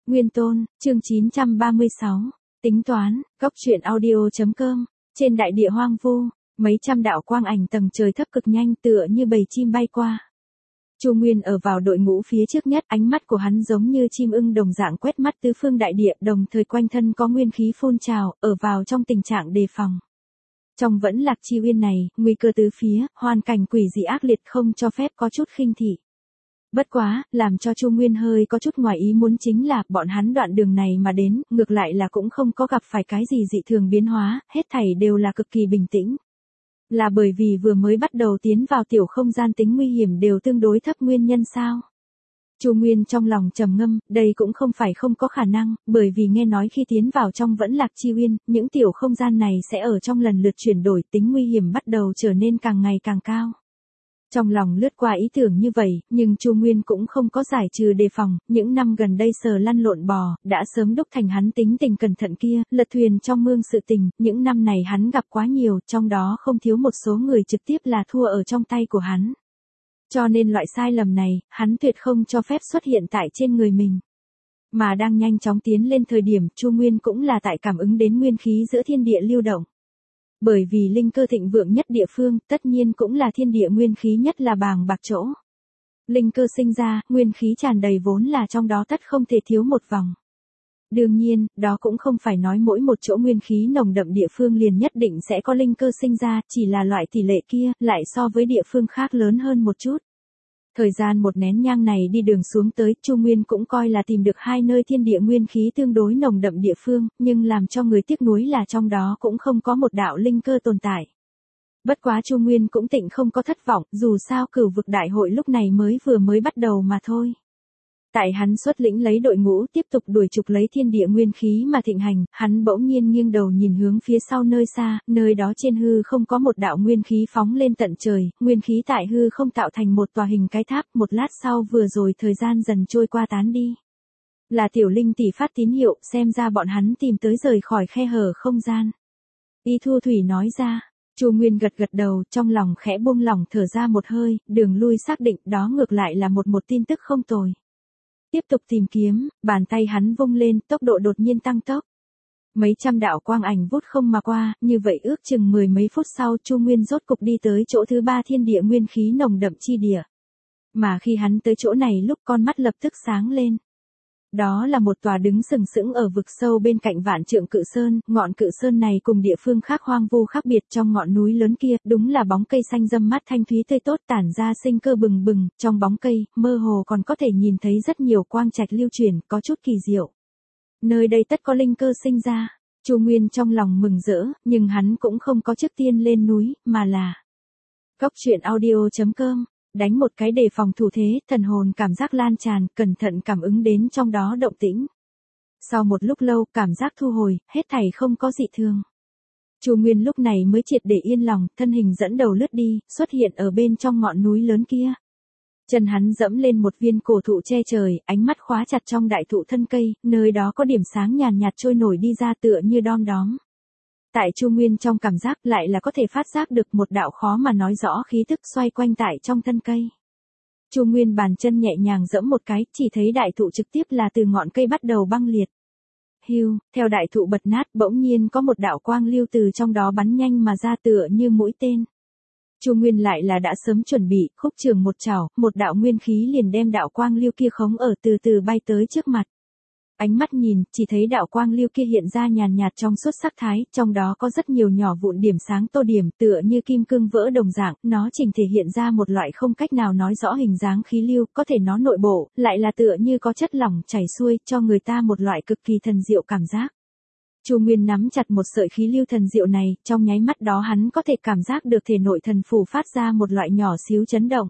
Nguyên Tôn, chương 936. Tính toán, góc truyện audio.com. Trên đại địa hoang vu, mấy trăm đạo quang ảnh tầng trời thấp cực nhanh tựa như bầy chim bay qua. Chu Nguyên ở vào đội ngũ phía trước nhất, ánh mắt của hắn giống như chim ưng đồng dạng quét mắt tứ phương đại địa, đồng thời quanh thân có nguyên khí phun trào, ở vào trong tình trạng đề phòng. Trong Vẫn Lạc Chi Uyên này, nguy cơ tứ phía, hoàn cảnh quỷ dị ác liệt không cho phép có chút khinh thị. Bất quá, làm cho Chu Nguyên hơi có chút ngoài ý muốn chính là, bọn hắn đoạn đường này mà đến, ngược lại là cũng không có gặp phải cái gì dị thường biến hóa, hết thảy đều là cực kỳ bình tĩnh. Là bởi vì vừa mới bắt đầu tiến vào tiểu không gian tính nguy hiểm đều tương đối thấp nguyên nhân sao? Chu Nguyên trong lòng trầm ngâm, đây cũng không phải không có khả năng, bởi vì nghe nói khi tiến vào trong Vẫn Lạc Chi Uyên, những tiểu không gian này sẽ ở trong lần lượt chuyển đổi, tính nguy hiểm bắt đầu trở nên càng ngày càng cao. Trong lòng lướt qua ý tưởng như vậy, nhưng Chu Nguyên cũng không có giải trừ đề phòng, những năm gần đây sờ lăn lộn bò, đã sớm đúc thành hắn tính tình cẩn thận kia, lật thuyền trong mương sự tình, những năm này hắn gặp quá nhiều, trong đó không thiếu một số người trực tiếp là thua ở trong tay của hắn. Cho nên loại sai lầm này, hắn tuyệt không cho phép xuất hiện tại trên người mình. Mà đang nhanh chóng tiến lên thời điểm, Chu Nguyên cũng là tại cảm ứng đến nguyên khí giữa thiên địa lưu động. Bởi vì linh cơ thịnh vượng nhất địa phương, tất nhiên cũng là thiên địa nguyên khí nhất là bàng bạc chỗ. Linh cơ sinh ra, nguyên khí tràn đầy vốn là trong đó tất không thể thiếu một vòng. Đương nhiên, đó cũng không phải nói mỗi một chỗ nguyên khí nồng đậm địa phương liền nhất định sẽ có linh cơ sinh ra, chỉ là loại tỷ lệ kia, lại so với địa phương khác lớn hơn một chút. Thời gian một nén nhang này đi đường xuống tới, Chu Nguyên cũng coi là tìm được hai nơi thiên địa nguyên khí tương đối nồng đậm địa phương, nhưng làm cho người tiếc nuối là trong đó cũng không có một đạo linh cơ tồn tại. Bất quá Chu Nguyên cũng tịnh không có thất vọng, dù sao cửu vực đại hội lúc này mới bắt đầu mà thôi. Tại hắn xuất lĩnh lấy đội ngũ tiếp tục đuổi trục lấy thiên địa nguyên khí mà thịnh hành, hắn bỗng nhiên nghiêng đầu nhìn hướng phía sau nơi xa, nơi đó trên hư không có một đạo nguyên khí phóng lên tận trời, nguyên khí tại hư không tạo thành một tòa hình cái tháp, một lát sau vừa rồi thời gian dần trôi qua tán đi. Là tiểu linh tỷ phát tín hiệu, xem ra bọn hắn tìm tới rời khỏi khe hở không gian. Y Thu Thủy nói ra. Chu Nguyên gật gật đầu, trong lòng khẽ buông lỏng thở ra một hơi, đường lui xác định, đó ngược lại là một tin tức không tồi. Tiếp tục tìm kiếm, bàn tay hắn vung lên, tốc độ đột nhiên tăng tốc. Mấy trăm đạo quang ảnh vút không mà qua, như vậy ước chừng mười mấy phút sau Chu Nguyên rốt cục đi tới chỗ thứ ba thiên địa nguyên khí nồng đậm chi địa. Mà khi hắn tới chỗ này lúc con mắt lập tức sáng lên. Đó là một tòa đứng sừng sững ở vực sâu bên cạnh Vạn Trượng Cự Sơn, ngọn cự sơn này cùng địa phương khác hoang vu khác biệt, trong ngọn núi lớn kia, đúng là bóng cây xanh râm mát thanh thúy tươi tốt tản ra sinh cơ bừng bừng, trong bóng cây, mơ hồ còn có thể nhìn thấy rất nhiều quang trạch lưu chuyển, có chút kỳ diệu. Nơi đây tất có linh cơ sinh ra. Chu Nguyên trong lòng mừng rỡ, nhưng hắn cũng không có trước tiên lên núi, mà là góc truyện audio.com. Đánh một cái đề phòng thủ thế, thần hồn cảm giác lan tràn, cẩn thận cảm ứng đến trong đó động tĩnh. Sau một lúc lâu, cảm giác thu hồi, hết thảy không có dị thường. Chu Nguyên lúc này mới triệt để yên lòng, thân hình dẫn đầu lướt đi, xuất hiện ở bên trong ngọn núi lớn kia. Chân hắn dẫm lên một viên cổ thụ che trời, ánh mắt khóa chặt trong đại thụ thân cây, nơi đó có điểm sáng nhàn nhạt trôi nổi đi ra tựa như đom đóm. Tại Chu Nguyên trong cảm giác lại là có thể phát giác được một đạo khó mà nói rõ khí tức xoay quanh tại trong thân cây. Chu Nguyên bàn chân nhẹ nhàng giẫm một cái, chỉ thấy đại thụ trực tiếp là từ ngọn cây bắt đầu băng liệt. Hưu, theo đại thụ bật nát bỗng nhiên có một đạo quang lưu từ trong đó bắn nhanh mà ra tựa như mũi tên. Chu Nguyên lại là đã sớm chuẩn bị, khúc trường một chảo, một đạo nguyên khí liền đem đạo quang lưu kia khống ở từ từ bay tới trước mặt. Ánh mắt nhìn, chỉ thấy đạo quang lưu kia hiện ra nhàn nhạt trong suốt sắc thái, trong đó có rất nhiều nhỏ vụn điểm sáng tô điểm tựa như kim cương vỡ đồng dạng, nó chỉnh thể hiện ra một loại không cách nào nói rõ hình dáng khí lưu, có thể nó nội bộ, lại là tựa như có chất lỏng chảy xuôi, cho người ta một loại cực kỳ thần diệu cảm giác. Chu Nguyên nắm chặt một sợi khí lưu thần diệu này, trong nháy mắt đó hắn có thể cảm giác được thể nội thần phủ phát ra một loại nhỏ xíu chấn động.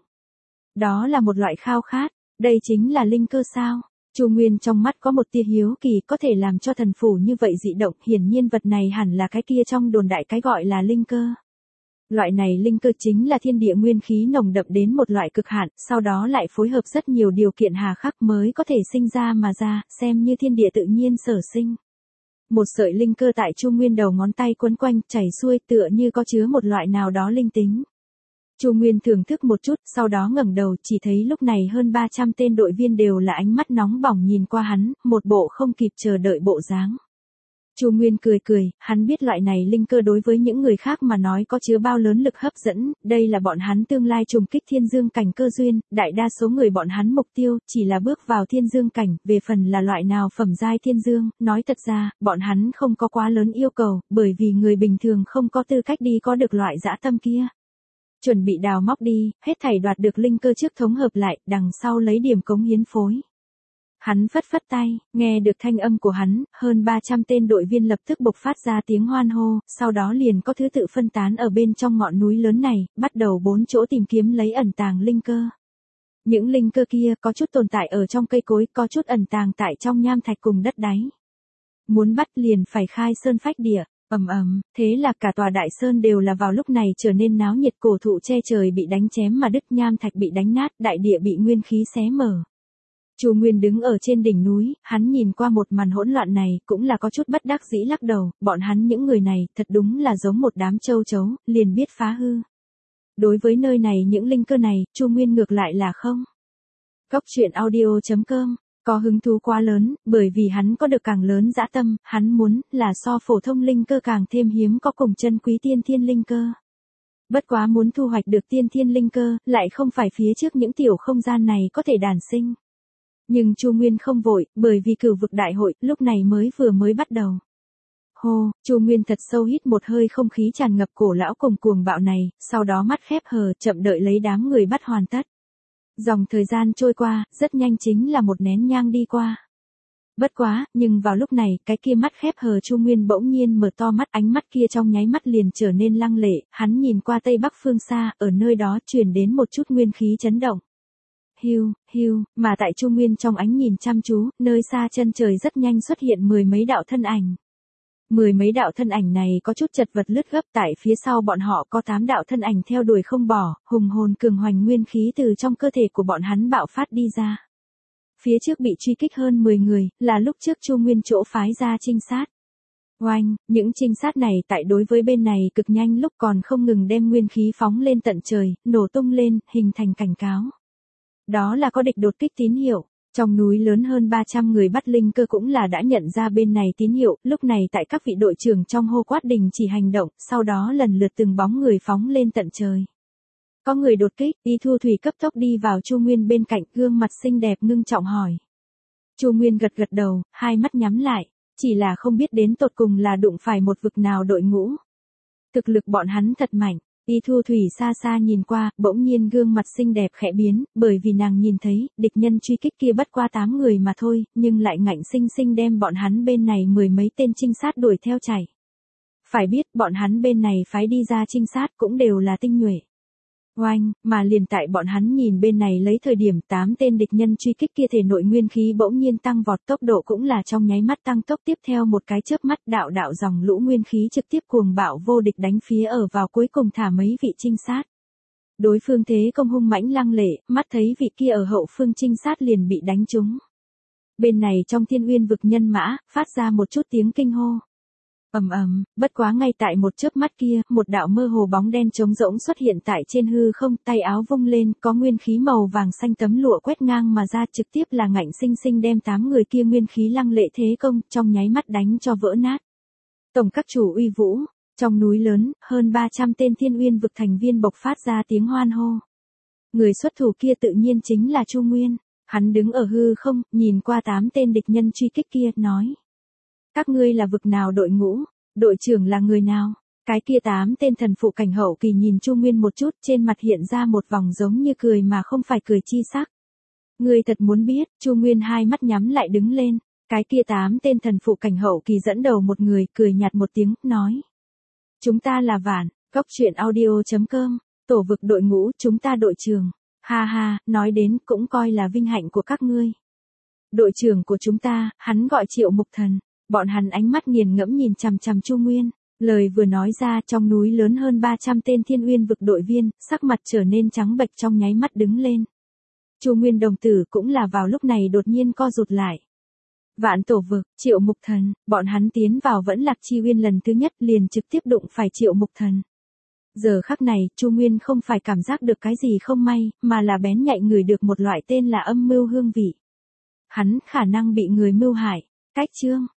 Đó là một loại khao khát, đây chính là linh cơ sao? Chu Nguyên trong mắt có một tia hiếu kỳ, có thể làm cho thần phủ như vậy dị động, hiển nhiên vật này hẳn là cái kia trong đồn đại cái gọi là linh cơ. Loại này linh cơ chính là thiên địa nguyên khí nồng đậm đến một loại cực hạn, sau đó lại phối hợp rất nhiều điều kiện hà khắc mới có thể sinh ra mà ra, xem như thiên địa tự nhiên sở sinh. Một sợi linh cơ tại Chu Nguyên đầu ngón tay quấn quanh, chảy xuôi tựa như có chứa một loại nào đó linh tính. Chu Nguyên thưởng thức một chút, sau đó ngẩng đầu, chỉ thấy lúc này hơn 300 tên đội viên đều là ánh mắt nóng bỏng nhìn qua hắn, một bộ không kịp chờ đợi bộ dáng. Chu Nguyên cười cười, hắn biết loại này linh cơ đối với những người khác mà nói có chứa bao lớn lực hấp dẫn, đây là bọn hắn tương lai trùng kích thiên dương cảnh cơ duyên, đại đa số người bọn hắn mục tiêu chỉ là bước vào thiên dương cảnh, về phần là loại nào phẩm giai thiên dương, nói thật ra, bọn hắn không có quá lớn yêu cầu, bởi vì người bình thường không có tư cách đi có được loại dã tâm kia. Chuẩn bị đào móc đi, hết thảy đoạt được linh cơ trước thống hợp lại, đằng sau lấy điểm cống hiến phối. Hắn phất phất tay, nghe được thanh âm của hắn, hơn 300 tên đội viên lập tức bộc phát ra tiếng hoan hô, sau đó liền có thứ tự phân tán ở bên trong ngọn núi lớn này, bắt đầu 4 chỗ tìm kiếm lấy ẩn tàng linh cơ. Những linh cơ kia có chút tồn tại ở trong cây cối, có chút ẩn tàng tại trong nham thạch cùng đất đáy. Muốn bắt liền phải khai sơn phách địa. Thế là cả tòa đại sơn đều là vào lúc này trở nên náo nhiệt, cổ thụ che trời bị đánh chém mà đứt, nham thạch bị đánh nát, đại địa bị nguyên khí xé mở. Chu Nguyên đứng ở trên đỉnh núi, hắn nhìn qua một màn hỗn loạn này, cũng là có chút bất đắc dĩ lắc đầu, bọn hắn những người này, thật đúng là giống một đám châu chấu, liền biết phá hư. Đối với nơi này những linh cơ này, Chu Nguyên ngược lại là không. Góc truyện audio.com có hứng thú quá lớn, bởi vì hắn có được càng lớn dã tâm, hắn muốn là so phổ thông linh cơ càng thêm hiếm có cùng chân quý tiên thiên linh cơ. Bất quá muốn thu hoạch được tiên thiên linh cơ, lại không phải phía trước những tiểu không gian này có thể đản sinh. Nhưng Chu Nguyên không vội, bởi vì cửu vực đại hội lúc này mới bắt đầu. Hô, Chu Nguyên thật sâu hít một hơi không khí tràn ngập cổ lão cùng cuồng bạo này, sau đó mắt khép hờ, chậm đợi lấy đám người bắt hoàn tất. Dòng thời gian trôi qua, rất nhanh chính là một nén nhang đi qua. Bất quá, nhưng vào lúc này, cái kia mắt khép hờ Chu Nguyên bỗng nhiên mở to mắt, ánh mắt kia trong nháy mắt liền trở nên lăng lệ, hắn nhìn qua tây bắc phương xa, ở nơi đó truyền đến một chút nguyên khí chấn động. Hiu, mà tại Chu Nguyên trong ánh nhìn chăm chú, nơi xa chân trời rất nhanh xuất hiện 10 mấy đạo thân ảnh. 10 mấy đạo thân ảnh này có chút chật vật lướt gấp, tại phía sau bọn họ có 8 đạo thân ảnh theo đuổi không bỏ, hùng hồn cường hoành nguyên khí từ trong cơ thể của bọn hắn bạo phát đi ra. Phía trước bị truy kích hơn 10 người, là lúc trước Chu Nguyên chỗ phái ra trinh sát. Oanh, những trinh sát này tại đối với bên này cực nhanh lúc còn không ngừng đem nguyên khí phóng lên tận trời, nổ tung lên, hình thành cảnh cáo. Đó là có địch đột kích tín hiệu. Trong núi lớn hơn 300 người bắt linh cơ cũng là đã nhận ra bên này tín hiệu, lúc này tại các vị đội trưởng trong hô quát đình chỉ hành động, sau đó lần lượt từng bóng người phóng lên tận trời. Có người đột kích, Y Thu Thủy cấp tốc đi vào Chu Nguyên bên cạnh, gương mặt xinh đẹp ngưng trọng hỏi. Chu Nguyên gật gật đầu, hai mắt nhắm lại, chỉ là không biết đến tột cùng là đụng phải một vực nào đội ngũ. Thực lực bọn hắn thật mạnh. Y Thu Thủy xa xa nhìn qua, bỗng nhiên gương mặt xinh đẹp khẽ biến, bởi vì nàng nhìn thấy, địch nhân truy kích kia bất qua 8 người mà thôi, nhưng lại ngạnh sinh sinh đem bọn hắn bên này 10 mấy tên trinh sát đuổi theo chạy. Phải biết, bọn hắn bên này phái đi ra trinh sát cũng đều là tinh nhuệ. Oanh, mà liền tại bọn hắn nhìn bên này lấy thời điểm 8 tên địch nhân truy kích kia thể nội nguyên khí bỗng nhiên tăng vọt, tốc độ cũng là trong nháy mắt tăng tốc, tiếp theo một cái chớp mắt đạo dòng lũ nguyên khí trực tiếp cuồng bạo vô địch đánh phía ở vào cuối cùng thả mấy vị trinh sát. Đối phương thế công hung mãnh lăng lệ, mắt thấy vị kia ở hậu phương trinh sát liền bị đánh trúng. Bên này trong Thiên Uyên vực nhân mã, phát ra một chút tiếng kinh hô. Bất quá ngay tại một chớp mắt kia, một đạo mơ hồ bóng đen trống rỗng xuất hiện tại trên hư không, tay áo vung lên, có nguyên khí màu vàng xanh tấm lụa quét ngang mà ra, trực tiếp là ngạnh sinh sinh đem 8 người kia nguyên khí lăng lệ thế công, trong nháy mắt đánh cho vỡ nát. Tổng các chủ uy vũ, trong núi lớn, hơn 300 tên Thiên Uyên vực thành viên bộc phát ra tiếng hoan hô. Người xuất thủ kia tự nhiên chính là Chu Nguyên, hắn đứng ở hư không, nhìn qua 8 tên địch nhân truy kích kia, nói. Các ngươi là vực nào đội ngũ, đội trưởng là người nào? Cái kia 8 tên thần phụ cảnh hậu kỳ nhìn Chu Nguyên một chút, trên mặt hiện ra một vòng giống như cười mà không phải cười chi sắc. Ngươi thật muốn biết, Chu Nguyên hai mắt nhắm lại đứng lên, cái kia 8 tên thần phụ cảnh hậu kỳ dẫn đầu một người, cười nhạt một tiếng, nói. Chúng ta là Vạn, góc truyện audio.com, tổ vực đội ngũ, chúng ta đội trưởng. Ha ha, nói đến cũng coi là vinh hạnh của các ngươi. Đội trưởng của chúng ta, hắn gọi Triệu Mục Thần. Bọn hắn ánh mắt nghiền ngẫm nhìn chằm chằm Chu Nguyên, lời vừa nói ra trong núi lớn hơn 300 tên Thiên Uyên vực đội viên, sắc mặt trở nên trắng bệch trong nháy mắt đứng lên. Chu Nguyên đồng tử cũng là vào lúc này đột nhiên co rụt lại. Vạn tổ vực, Triệu Mục Thần, bọn hắn tiến vào vẫn Lạc Chi Uyên lần thứ nhất liền trực tiếp đụng phải Triệu Mục Thần. Giờ khắc này, Chu Nguyên không phải cảm giác được cái gì không may, mà là bén nhạy ngửi được một loại tên là âm mưu hương vị. Hắn khả năng bị người mưu hại. Cách chương